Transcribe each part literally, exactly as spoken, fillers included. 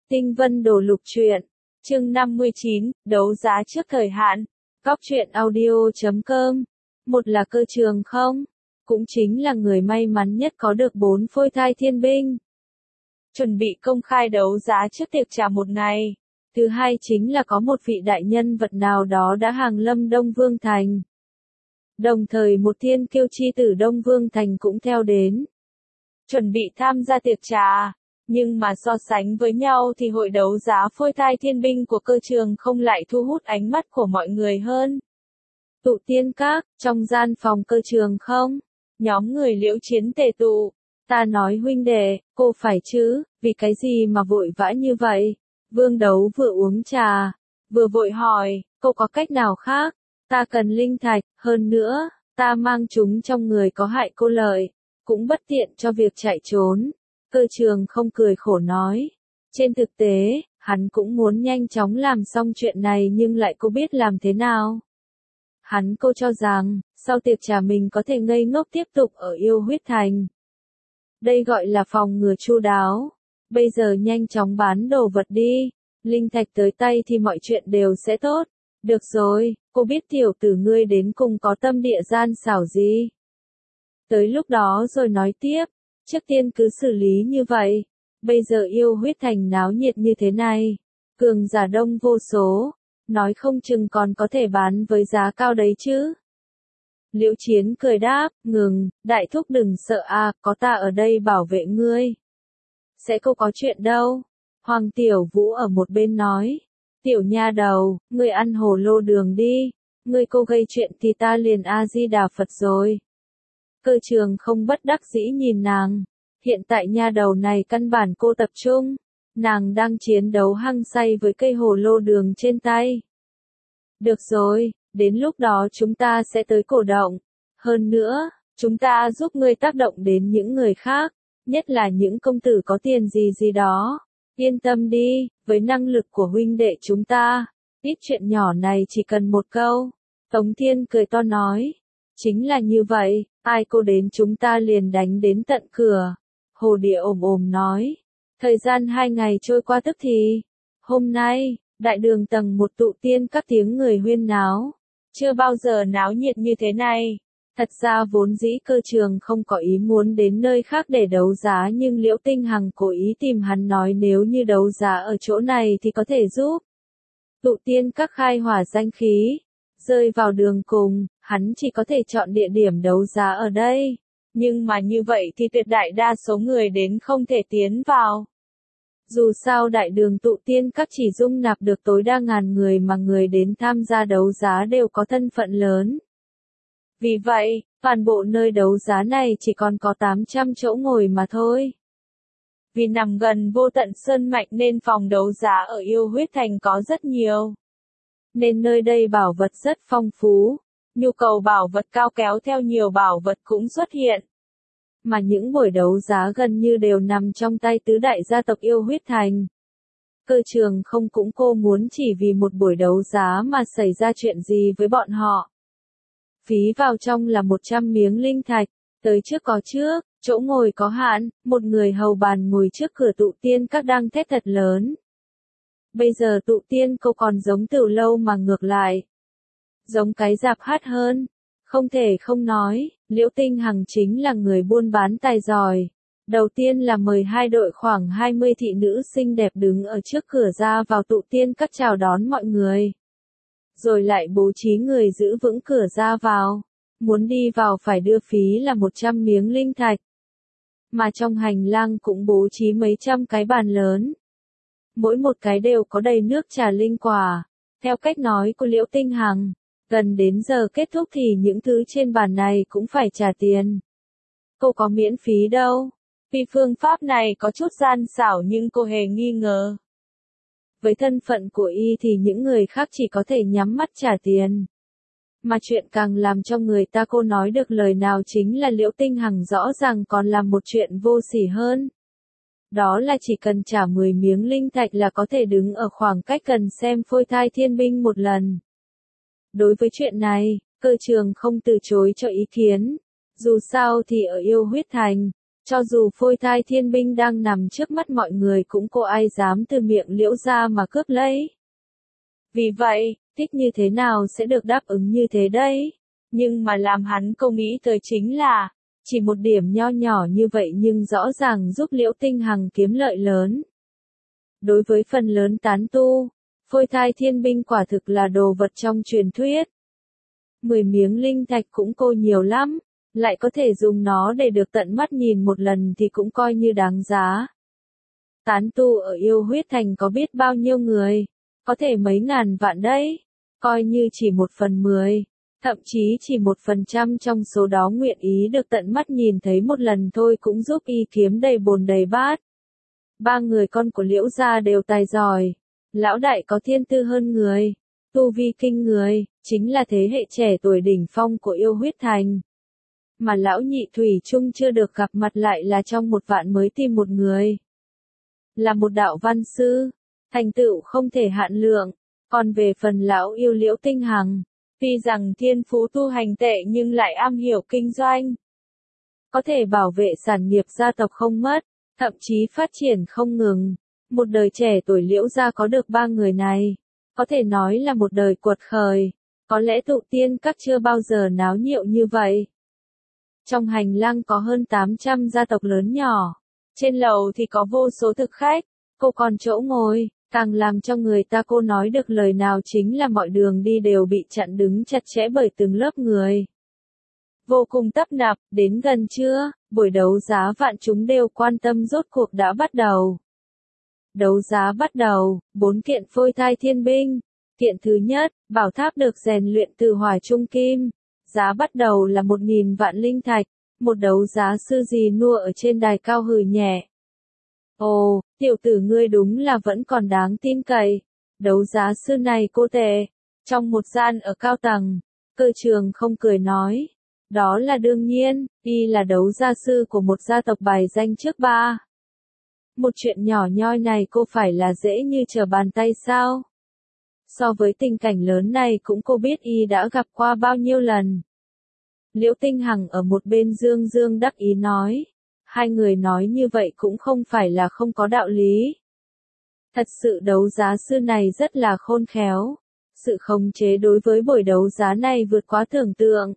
Tinh Vân Đồ Lục Truyện, chương năm mươi chín, đấu giá trước thời hạn. Góc truyện audio chấm com. Một là cơ trường không? Cũng chính là người may mắn nhất có được bốn phôi thai thiên binh. Chuẩn bị công khai đấu giá trước tiệc trà một ngày. Thứ hai chính là có một vị đại nhân vật nào đó đã hàng lâm Đông Vương Thành. Đồng thời một thiên kiêu chi tử Đông Vương Thành cũng theo đến. Chuẩn bị tham gia tiệc trà. Nhưng mà so sánh với nhau thì hội đấu giá phôi thai thiên binh của cơ trường không lại thu hút ánh mắt của mọi người hơn. Tụ tiên các, trong gian phòng cơ trường không? Nhóm người Liễu Chiến tề tụ. Ta nói huynh đệ, cô phải chứ, vì cái gì mà vội vã như vậy? Vương Đấu vừa uống trà, vừa vội hỏi, cô có cách nào khác? Ta cần linh thạch, hơn nữa, ta mang chúng trong người có hại cô lợi, cũng bất tiện cho việc chạy trốn. Cơ trường không cười khổ nói. Trên thực tế, hắn cũng muốn nhanh chóng làm xong chuyện này nhưng lại có biết làm thế nào. Hắn cô cho rằng, sau tiệc trà mình có thể ngây ngốc tiếp tục ở Yêu Huyết Thành. Đây gọi là phòng ngừa chu đáo. Bây giờ nhanh chóng bán đồ vật đi. Linh thạch tới tay thì mọi chuyện đều sẽ tốt. Được rồi, cô biết tiểu tử ngươi đến cùng có tâm địa gian xảo gì. Tới lúc đó rồi nói tiếp. Trước tiên cứ xử lý như vậy. Bây giờ Yêu Huyết Thành náo nhiệt như thế này. Cường giả đông vô số. Nói không chừng còn có thể bán với giá cao đấy chứ. Liễu Chiến cười đáp, ngừng, đại thúc đừng sợ à, có ta ở đây bảo vệ ngươi. Sẽ không có chuyện đâu. Hoàng Tiểu Vũ ở một bên nói. Tiểu nha đầu, ngươi ăn hồ lô đường đi. Ngươi cô gây chuyện thì ta liền A-di-đà Phật rồi. Cơ trường không bất đắc dĩ nhìn nàng. Hiện tại nha đầu này căn bản cô tập trung. Nàng đang chiến đấu hăng say với cây hồ lô đường trên tay. Được rồi, đến lúc đó chúng ta sẽ tới cổ động. Hơn nữa, chúng ta giúp ngươi tác động đến những người khác. Nhất là những công tử có tiền gì gì đó. Yên tâm đi, với năng lực của huynh đệ chúng ta. Ít chuyện nhỏ này chỉ cần một câu. Tống Thiên cười to nói. Chính là như vậy, ai cô đến chúng ta liền đánh đến tận cửa. Hồ Địa ồm ồm nói. Thời gian hai ngày trôi qua tức thì. Hôm nay, đại đường tầng một tụ tiên các tiếng người huyên náo. Chưa bao giờ náo nhiệt như thế này. Thật ra vốn dĩ cơ trường không có ý muốn đến nơi khác để đấu giá nhưng Liễu Tinh Hằng cố ý tìm hắn nói nếu như đấu giá ở chỗ này thì có thể giúp. Tụ tiên các khai hỏa danh khí. Rơi vào đường cùng, hắn chỉ có thể chọn địa điểm đấu giá ở đây. Nhưng mà như vậy thì tuyệt đại đa số người đến không thể tiến vào. Dù sao đại đường tụ tiên các chỉ dung nạp được tối đa ngàn người mà người đến tham gia đấu giá đều có thân phận lớn. Vì vậy, toàn bộ nơi đấu giá này chỉ còn có tám trăm chỗ ngồi mà thôi. Vì nằm gần vô tận sơn mạch nên phòng đấu giá ở Yêu Huyết Thành có rất nhiều. Nên nơi đây bảo vật rất phong phú. Nhu cầu bảo vật cao kéo theo nhiều bảo vật cũng xuất hiện. Mà những buổi đấu giá gần như đều nằm trong tay tứ đại gia tộc Yêu Huyết Thành. Cơ trường không cũng cô muốn chỉ vì một buổi đấu giá mà xảy ra chuyện gì với bọn họ. Phí vào trong là một trăm miếng linh thạch, tới trước có trước, chỗ ngồi có hạn, một người hầu bàn ngồi trước cửa tụ tiên các đang thét thật lớn. Bây giờ tụ tiên cô còn giống Tiểu Lâu mà ngược lại. Giống cái rạp hát hơn. Không thể không nói, Liễu Tinh Hằng chính là người buôn bán tài giỏi. Đầu tiên là mời hai đội khoảng hai mươi thị nữ xinh đẹp đứng ở trước cửa ra vào tụ tiên các chào đón mọi người. Rồi lại bố trí người giữ vững cửa ra vào. Muốn đi vào phải đưa phí là một trăm miếng linh thạch. Mà trong hành lang cũng bố trí mấy trăm cái bàn lớn. Mỗi một cái đều có đầy nước trà linh quả. Theo cách nói của Liễu Tinh Hằng, gần đến giờ kết thúc thì những thứ trên bàn này cũng phải trả tiền. Cô có miễn phí đâu. Vì phương pháp này có chút gian xảo nhưng cô hề nghi ngờ. Với thân phận của y thì những người khác chỉ có thể nhắm mắt trả tiền. Mà chuyện càng làm cho người ta cô nói được lời nào chính là Liễu Tinh Hằng rõ ràng còn làm một chuyện vô sỉ hơn. Đó là chỉ cần trả mười miếng linh thạch là có thể đứng ở khoảng cách gần xem phôi thai thiên binh một lần. Đối với chuyện này, cơ trường không từ chối cho ý kiến. Dù sao thì ở Yêu Huyết Thành, Cho dù phôi thai thiên binh đang nằm trước mắt mọi người cũng cô ai dám từ miệng Liễu gia mà cướp lấy. Vì vậy, thích như thế nào sẽ được đáp ứng như thế đấy. Nhưng mà làm hắn không nghĩ tới chính là, chỉ một điểm nho nhỏ như vậy nhưng rõ ràng giúp Liễu Tinh Hằng kiếm lợi lớn. Đối với phần lớn tán tu, phôi thai thiên binh quả thực là đồ vật trong truyền thuyết. Mười miếng linh thạch cũng cô nhiều lắm, lại có thể dùng nó để được tận mắt nhìn một lần thì cũng coi như đáng giá. Tán tu ở Yêu Huyết Thành có biết bao nhiêu người, có thể mấy ngàn vạn đấy, coi như chỉ một phần mười, thậm chí chỉ một phần trăm trong số đó nguyện ý được tận mắt nhìn thấy một lần thôi cũng giúp y kiếm đầy bồn đầy bát. Ba người con của Liễu gia đều tài giỏi, lão đại có thiên tư hơn người, tu vi kinh người, chính là thế hệ trẻ tuổi đỉnh phong của Yêu Huyết Thành. Mà lão nhị thủy chung chưa được gặp mặt lại là trong một vạn mới tìm một người. Là một đạo văn sư, thành tựu không thể hạn lượng, còn về phần lão yêu Liễu Tinh Hằng, tuy rằng thiên phú tu hành tệ nhưng lại am hiểu kinh doanh. Có thể bảo vệ sản nghiệp gia tộc không mất, thậm chí phát triển không ngừng. Một đời trẻ tuổi Liễu gia có được ba người này, có thể nói là một đời cuột khởi, có lẽ tụ tiên các chưa bao giờ náo nhiệt như vậy. Trong hành lang có hơn tám trăm gia tộc lớn nhỏ, trên lầu thì có vô số thực khách, cô còn chỗ ngồi, càng làm cho người ta cô nói được lời nào chính là mọi đường đi đều bị chặn đứng chặt chẽ bởi từng lớp người. Vô cùng tấp nập, đến gần trưa, buổi đấu giá vạn chúng đều quan tâm rốt cuộc đã bắt đầu. Đấu giá bắt đầu, bốn kiện phôi thai thiên binh. Kiện thứ nhất, bảo tháp được rèn luyện từ hỏa trung kim. Giá bắt đầu là một nghìn vạn linh thạch. Một đấu giá sư gì nua ở trên đài cao hừ nhẹ. Ồ, tiểu tử ngươi đúng là vẫn còn đáng tin cậy. Đấu giá sư này cô tệ. Trong một gian ở cao tầng, cơ trường không cười nói. Đó là đương nhiên, y là đấu gia sư của một gia tộc bài danh trước ba. Một chuyện nhỏ nhoi này cô phải là dễ như trở bàn tay sao? So với tình cảnh lớn này cũng cô biết y đã gặp qua bao nhiêu lần. Liễu Tinh Hằng ở một bên dương dương đắc ý nói. Hai người nói như vậy cũng không phải là không có đạo lý. Thật sự đấu giá sư này rất là khôn khéo. Sự khống chế đối với buổi đấu giá này vượt quá tưởng tượng.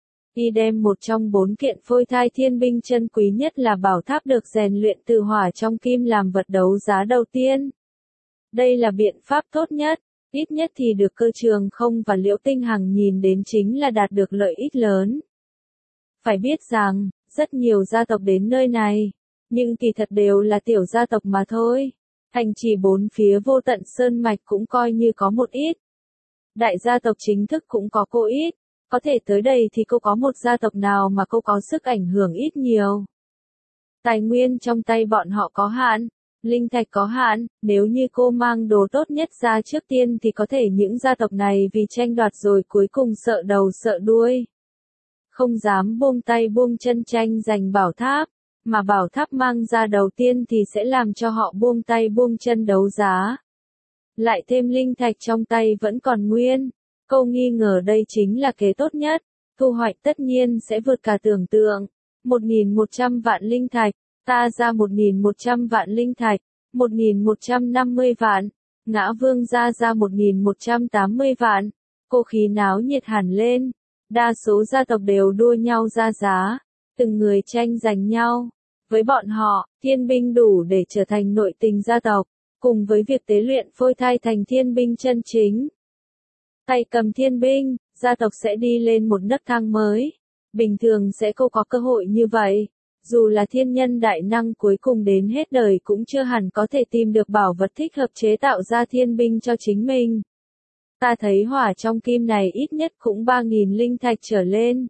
Y đem một trong bốn kiện phôi thai thiên binh chân quý nhất là bảo tháp được rèn luyện từ hỏa trong kim làm vật đấu giá đầu tiên. Đây là biện pháp tốt nhất, ít nhất thì được cơ trường không và Liễu Tinh Hằng nhìn đến chính là đạt được lợi ích lớn. Phải biết rằng, rất nhiều gia tộc đến nơi này, nhưng kỳ thật đều là tiểu gia tộc mà thôi. Thành trì bốn phía vô tận sơn mạch cũng coi như có một ít. Đại gia tộc chính thức cũng có cô ít. Có thể tới đây thì cô có một gia tộc nào mà cô có sức ảnh hưởng ít nhiều. Tài nguyên trong tay bọn họ có hạn, linh thạch có hạn, nếu như cô mang đồ tốt nhất ra trước tiên thì có thể những gia tộc này vì tranh đoạt rồi cuối cùng sợ đầu sợ đuôi. Không dám buông tay buông chân tranh giành bảo tháp, mà bảo tháp mang ra đầu tiên thì sẽ làm cho họ buông tay buông chân đấu giá. Lại thêm linh thạch trong tay vẫn còn nguyên. Câu nghi ngờ đây chính là kế tốt nhất, thu hoạch tất nhiên sẽ vượt cả tưởng tượng. một nghìn một trăm vạn linh thạch, ta ra một nghìn một trăm vạn linh thạch, một nghìn một trăm năm mươi vạn, Ngã Vương ra ra một nghìn một trăm tám mươi vạn, cô khí náo nhiệt hẳn lên, đa số gia tộc đều đua nhau ra giá, từng người tranh giành nhau. Với bọn họ, thiên binh đủ để trở thành nội tình gia tộc, cùng với việc tế luyện phôi thai thành thiên binh chân chính. Tay cầm thiên binh, gia tộc sẽ đi lên một nấc thang mới. Bình thường sẽ không có cơ hội như vậy. Dù là thiên nhân đại năng cuối cùng đến hết đời cũng chưa hẳn có thể tìm được bảo vật thích hợp chế tạo ra thiên binh cho chính mình. Ta thấy hỏa trong kim này ít nhất cũng ba nghìn linh thạch trở lên.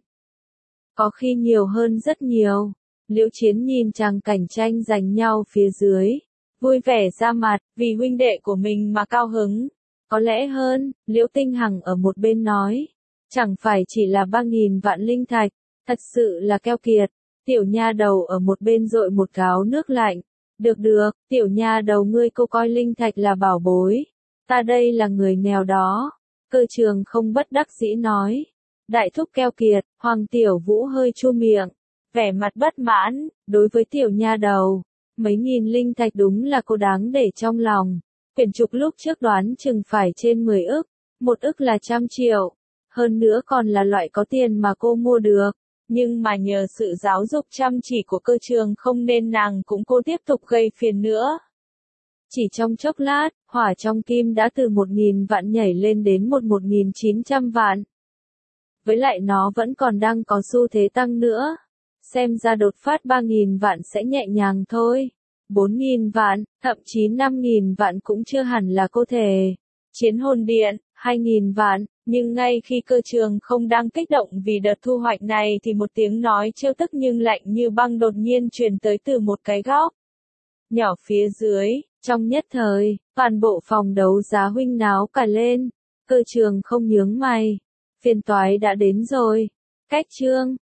Có khi nhiều hơn rất nhiều. Liễu Chiến nhìn chàng cảnh tranh giành nhau phía dưới. Vui vẻ ra mặt, vì huynh đệ của mình mà cao hứng. Có lẽ hơn, Liễu Tinh Hằng ở một bên nói. Chẳng phải chỉ là ba nghìn vạn linh thạch, thật sự là keo kiệt. Tiểu nha đầu ở một bên dội một gáo nước lạnh. Được được, tiểu nha đầu ngươi cô coi linh thạch là bảo bối. Ta đây là người nghèo đó. Cơ trường không bất đắc dĩ nói. Đại thúc keo kiệt, Hoàng Tiểu Vũ hơi chu miệng. vẻ mặt bất mãn, đối với tiểu nha đầu. Mấy nghìn linh thạch đúng là cô đáng để trong lòng. Quyển trục lúc trước đoán chừng phải trên mười ức, một ức là trăm triệu. Hơn nữa còn là loại có tiền mà cô mua được. Nhưng mà nhờ sự giáo dục chăm chỉ của cơ trường không nên nàng cũng cố tiếp tục gây phiền nữa. Chỉ trong chốc lát, hỏa trong kim đã từ một nghìn vạn nhảy lên đến một một nghìn chín trăm vạn. Với lại nó vẫn còn đang có xu thế tăng nữa. Xem ra đột phát ba nghìn vạn sẽ nhẹ nhàng thôi. bốn nghìn vạn, thậm chí năm nghìn vạn cũng chưa hẳn là cô thể. Chiến hồn điện, hai nghìn vạn, nhưng ngay khi cơ trường không đang kích động vì đợt thu hoạch này thì một tiếng nói trêu tức nhưng lạnh như băng đột nhiên truyền tới từ một cái góc nhỏ phía dưới. Trong nhất thời, toàn bộ phòng đấu giá huynh náo cả lên. Cơ trường không nhướng mày. Phiên toái đã đến rồi. Cách chương